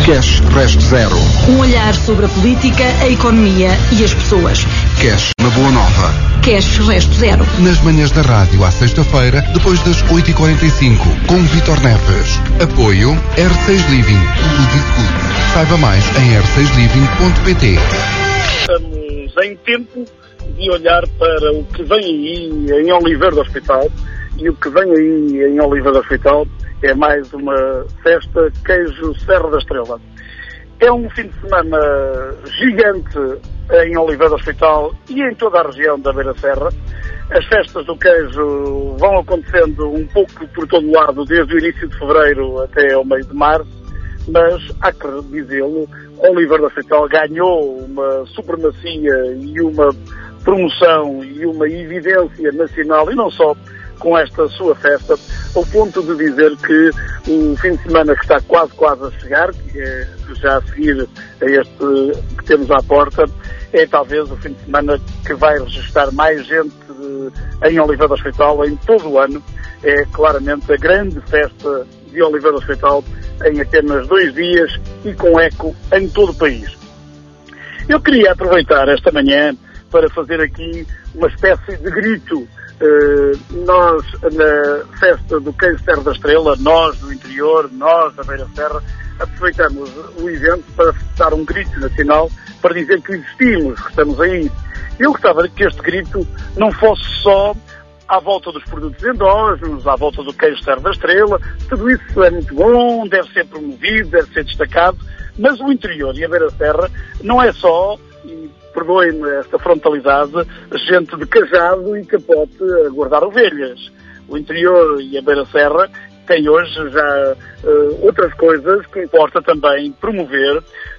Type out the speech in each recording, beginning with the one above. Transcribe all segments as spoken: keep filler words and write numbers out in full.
Cash Reste Zero. Um olhar sobre a política, a economia e as pessoas. Cash na Boa Nova. Cash Reste Zero. Nas manhãs da rádio à sexta-feira, depois das oito e quarenta e cinco, com Vítor Neves. Apoio R seis Living. Tudo. Saiba mais em r seis living ponto pt. Estamos em tempo de olhar para o que vem aí em Oliveira do Hospital, e o que vem aí em Oliveira do Hospital é mais uma festa Queijo Serra da Estrela. É um fim de semana gigante em Oliveira do Hospital e em toda a região da Beira Serra. As festas do queijo vão acontecendo um pouco por todo o lado, desde o início de fevereiro até ao meio de março, mas há que dizê-lo, Oliveira do Hospital ganhou uma supremacia e uma promoção e uma evidência nacional, e não só com esta sua festa, ao ponto de dizer que o fim de semana que está quase, quase a chegar, que é já a seguir a este que temos à porta, é talvez o fim de semana que vai registrar mais gente de, em Oliveira do Hospital em todo o ano. É claramente a grande festa de Oliveira do Hospital em apenas dois dias e com eco em todo o país. Eu queria aproveitar esta manhã para fazer aqui uma espécie de grito. Uh, nós, na festa do Queijo Serra da Estrela, nós do interior, nós da Beira Serra, aproveitamos o evento para dar um grito nacional, para dizer que existimos, que estamos aí. Eu gostava que este grito não fosse só à volta dos produtos endógenos, à volta do Queijo Serra da Estrela. Tudo isso é muito bom, deve ser promovido, deve ser destacado, mas o interior e a Beira Serra não é só, e perdoem-me esta frontalidade, gente de cajado e capote a guardar ovelhas. O interior e a Beira Serra têm hoje já uh, outras coisas que importa também promover.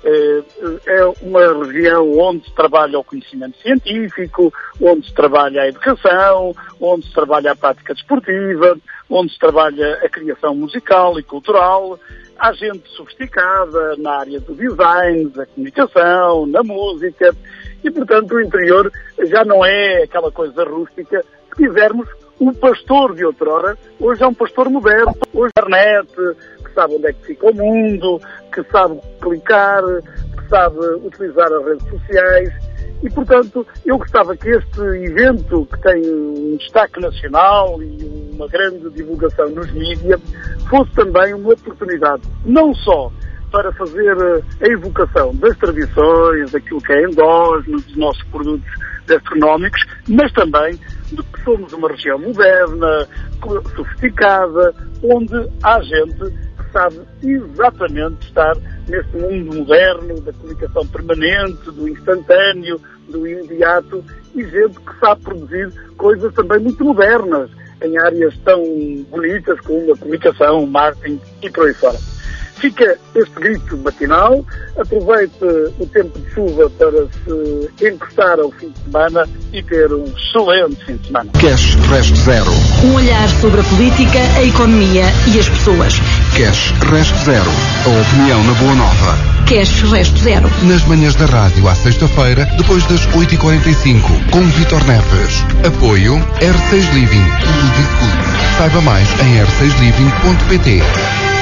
Uh, é uma região onde se trabalha o conhecimento científico, onde se trabalha a educação, onde se trabalha a prática desportiva, onde se trabalha a criação musical e cultural. Há gente sofisticada na área do design, da comunicação, na música, e, portanto, o interior já não é aquela coisa rústica. Se quisermos, o pastor de outrora, hoje é um pastor moderno, hoje é internet, que sabe onde é que fica o mundo, que sabe clicar, que sabe utilizar as redes sociais. E, portanto, eu gostava que este evento, que tem um destaque nacional e uma grande divulgação nos mídias, fosse também uma oportunidade, não só para fazer a evocação das tradições, daquilo que é endógeno, dos nossos produtos gastronómicos, mas também de que somos uma região moderna, sofisticada, onde há gente que sabe exatamente estar neste mundo moderno, da comunicação permanente, do instantâneo, do imediato, e gente que sabe produzir coisas também muito modernas, em áreas tão bonitas como a comunicação, o marketing e por aí fora. Fica este grito matinal, aproveite o tempo de chuva para se encostar ao fim de semana e ter um excelente fim de semana. Cash Reste Zero. Um olhar sobre a política, a economia e as pessoas. Cash Reste Zero. A opinião na Boa Nova. Cash Reste Zero. Nas manhãs da rádio à sexta-feira, depois das oito e quarenta e cinco, com Vítor Neves. Apoio R seis Living. Tudo. Saiba mais em r seis living ponto pt.